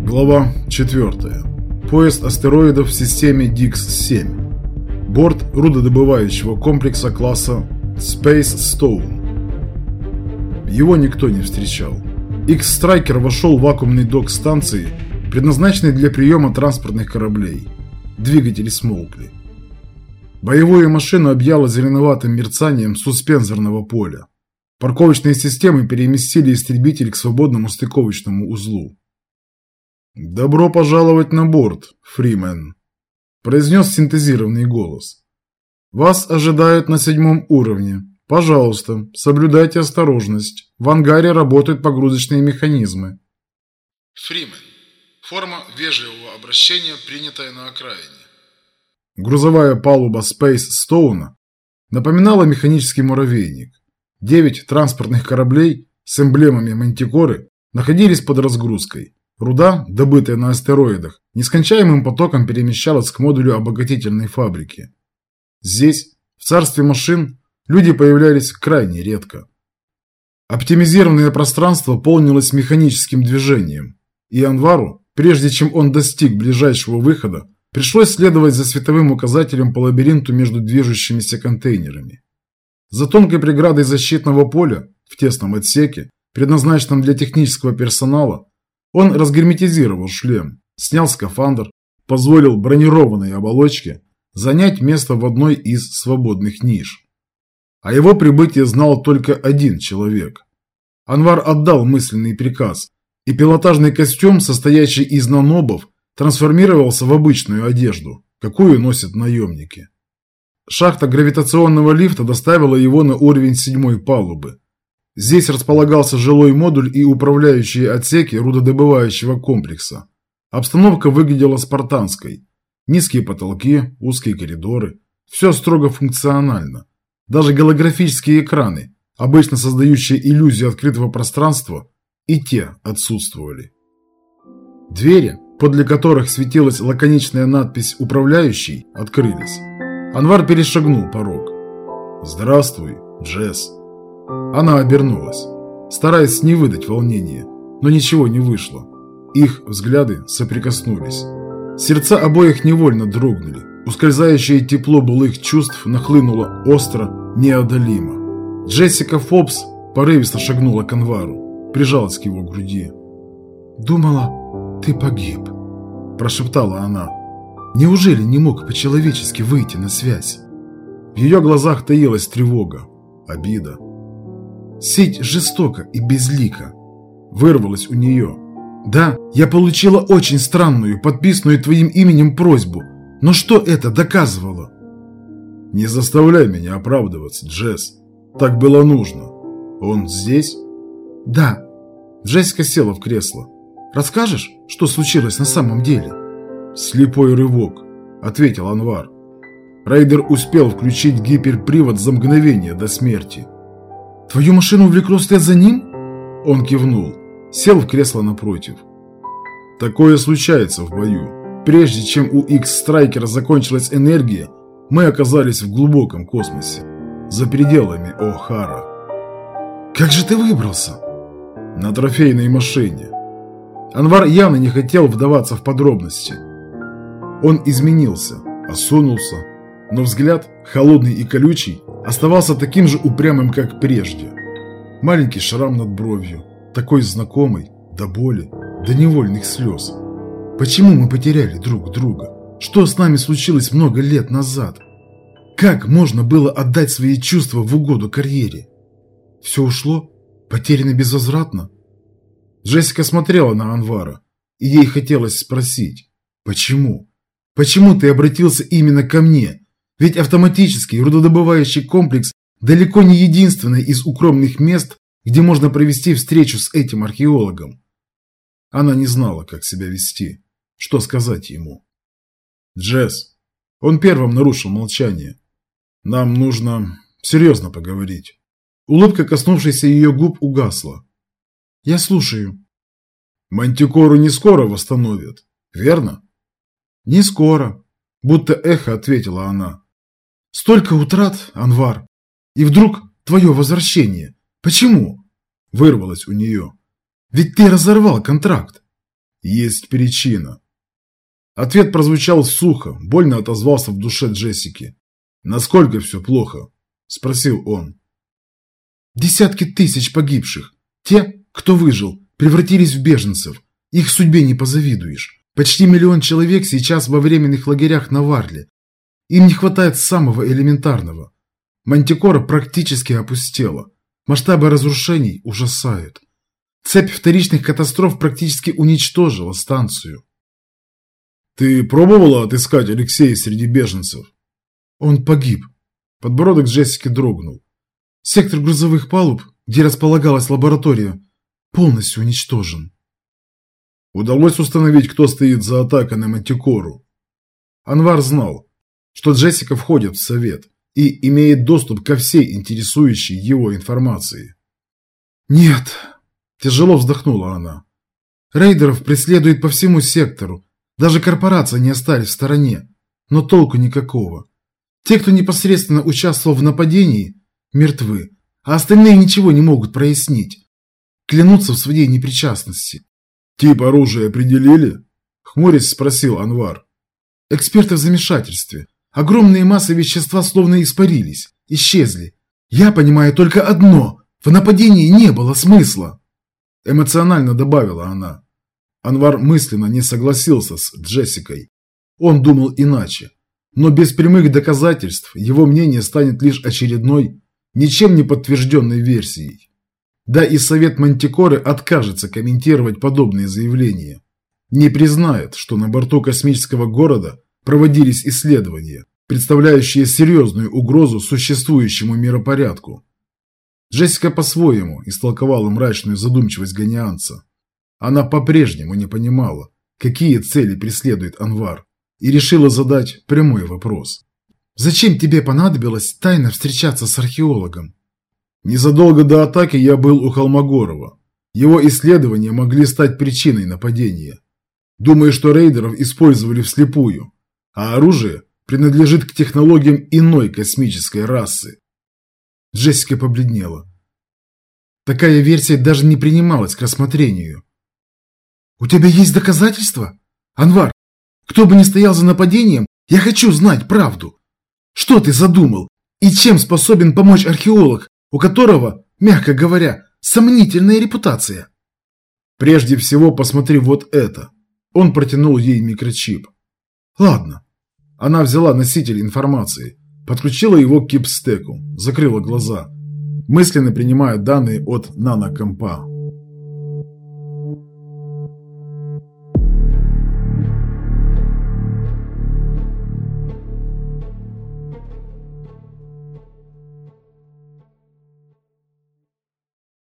Глава 4. Поезд астероидов в системе Dix-7. Борт рудодобывающего комплекса класса Space Stone. Его никто не встречал. X-Striker вошел в вакуумный док станции, предназначенный для приема транспортных кораблей. Двигатели смолкли. Боевую машину объяло зеленоватым мерцанием суспензорного поля. Парковочные системы переместили истребитель к свободному стыковочному узлу. «Добро пожаловать на борт, Фримен», – произнес синтезированный голос. «Вас ожидают на 7 уровне. Пожалуйста, соблюдайте осторожность. В ангаре работают погрузочные механизмы». Фримен. Форма вежливого обращения, принятая на окраине. Грузовая палуба Space Stone напоминала механический муравейник. 9 транспортных кораблей с эмблемами Мантикоры находились под разгрузкой. Руда, добытая на астероидах, нескончаемым потоком перемещалась к модулю обогатительной фабрики. Здесь, в царстве машин, люди появлялись крайне редко. Оптимизированное пространство полнилось механическим движением, и Анвару, прежде чем он достиг ближайшего выхода, пришлось следовать за световым указателем по лабиринту между движущимися контейнерами. За тонкой преградой защитного поля, в тесном отсеке, предназначенном для технического персонала, он разгерметизировал шлем, снял скафандр, позволил бронированной оболочке занять место в одной из свободных ниш. О его прибытии знал только один человек. Анвар отдал мысленный приказ, и пилотажный костюм, состоящий из нанобов, трансформировался в обычную одежду, какую носят наемники. Шахта гравитационного лифта доставила его на уровень 7 палубы. Здесь располагался жилой модуль и управляющие отсеки рудодобывающего комплекса. Обстановка выглядела спартанской. Низкие потолки, узкие коридоры. Все строго функционально. Даже голографические экраны, обычно создающие иллюзию открытого пространства, и те отсутствовали. Двери, подле которых светилась лаконичная надпись «Управляющий», открылись. Анвар перешагнул порог. «Здравствуй, Джесс». Она обернулась, стараясь не выдать волнения, но ничего не вышло. Их взгляды соприкоснулись. Сердца обоих невольно дрогнули. Ускользающее тепло былых чувств нахлынуло остро, неодолимо. Джессика Фобс порывисто шагнула к Анвару, прижалась к его груди. «Думала, ты погиб», – прошептала она. «Неужели не мог по-человечески выйти на связь?» В ее глазах таилась тревога, обида. «Сеть жестока и безлика», – вырвалась у нее. «Да, я получила очень странную, подписанную твоим именем просьбу, но что это доказывало?» «Не заставляй меня оправдываться, Джесс. Так было нужно. Он здесь?» «Да». Джессика села в кресло. «Расскажешь, что случилось на самом деле?» «Слепой рывок», – ответил Анвар. Рейдер успел включить гиперпривод за мгновение до смерти. «Твою машину увлекло вслед за ним?» Он кивнул, сел в кресло напротив. «Такое случается в бою. Прежде чем у X-Strikera закончилась энергия, мы оказались в глубоком космосе, за пределами О'Хара». «Как же ты выбрался?» «На трофейной машине». Анвар явно не хотел вдаваться в подробности. Он изменился, осунулся, но взгляд, холодный и колючий, оставался таким же упрямым, как прежде. Маленький шрам над бровью, такой знакомый, до боли, до невольных слез. Почему мы потеряли друг друга? Что с нами случилось много лет назад? Как можно было отдать свои чувства в угоду карьере? Все ушло? Потеряно безвозвратно? Джессика смотрела на Анвара, и ей хотелось спросить, почему? Почему ты обратился именно ко мне? Ведь автоматический рудодобывающий комплекс далеко не единственное из укромных мест, где можно провести встречу с этим археологом. Она не знала, как себя вести, что сказать ему. «Джесс», он первым нарушил молчание, — «нам нужно серьезно поговорить». Улыбка, коснувшаяся ее губ, угасла. «Я слушаю». «Мантикору не скоро восстановят, верно?» «Не скоро», – будто эхо ответила она. «Столько утрат, Анвар, и вдруг твое возвращение. Почему?» – вырвалось у нее. «Ведь ты разорвал контракт». Есть причина. Ответ прозвучал сухо, больно отозвался в душе Джессики. «Насколько все плохо?» – спросил он. «Десятки тысяч погибших. Те, кто выжил, превратились в беженцев. Их судьбе не позавидуешь. Почти 1 миллион человек сейчас во временных лагерях на Варле. Им не хватает самого элементарного. Мантикора практически опустела. Масштабы разрушений ужасают. Цепь вторичных катастроф практически уничтожила станцию». «Ты пробовала отыскать Алексея среди беженцев?» «Он погиб». Подбородок Джессики дрогнул. «Сектор грузовых палуб, где располагалась лаборатория, полностью уничтожен». «Удалось установить, кто стоит за атакой на Мантикору?» Анвар знал, что Джессика входит в совет и имеет доступ ко всей интересующей его информации. «Нет», – тяжело вздохнула она. «Рейдеров преследуют по всему сектору. Даже корпорации не остались в стороне, но толку никакого. Те, кто непосредственно участвовал в нападении, мертвы, а остальные ничего не могут прояснить. Клянутся в своей непричастности». «Тип оружия определили?» – хмурясь спросил Анвар. «Эксперты в замешательстве. Огромные массы вещества словно испарились, исчезли. Я понимаю только одно – в нападении не было смысла», – эмоционально добавила она. Анвар мысленно не согласился с Джессикой. Он думал иначе. Но без прямых доказательств его мнение станет лишь очередной, ничем не подтвержденной версией. Да и Совет Мантикоры откажется комментировать подобные заявления. Не признает, что на борту космического города проводились исследования, представляющие серьезную угрозу существующему миропорядку. Джессика по-своему истолковала мрачную задумчивость ганианца. Она по-прежнему не понимала, какие цели преследует Анвар, и решила задать прямой вопрос. «Зачем тебе понадобилось тайно встречаться с археологом?» «Незадолго до атаки я был у Холмогорова. Его исследования могли стать причиной нападения. Думаю, что рейдеров использовали вслепую, а оружие принадлежит к технологиям иной космической расы». Джессика побледнела. Такая версия даже не принималась к рассмотрению. «У тебя есть доказательства? Анвар, кто бы ни стоял за нападением, я хочу знать правду. Что ты задумал? И чем способен помочь археолог, у которого, мягко говоря, сомнительная репутация?» «Прежде всего посмотри вот это». Он протянул ей микрочип. «Ладно». Она взяла носитель информации, подключила его к кипстеку, закрыла глаза, мысленно принимая данные от нанокомпа.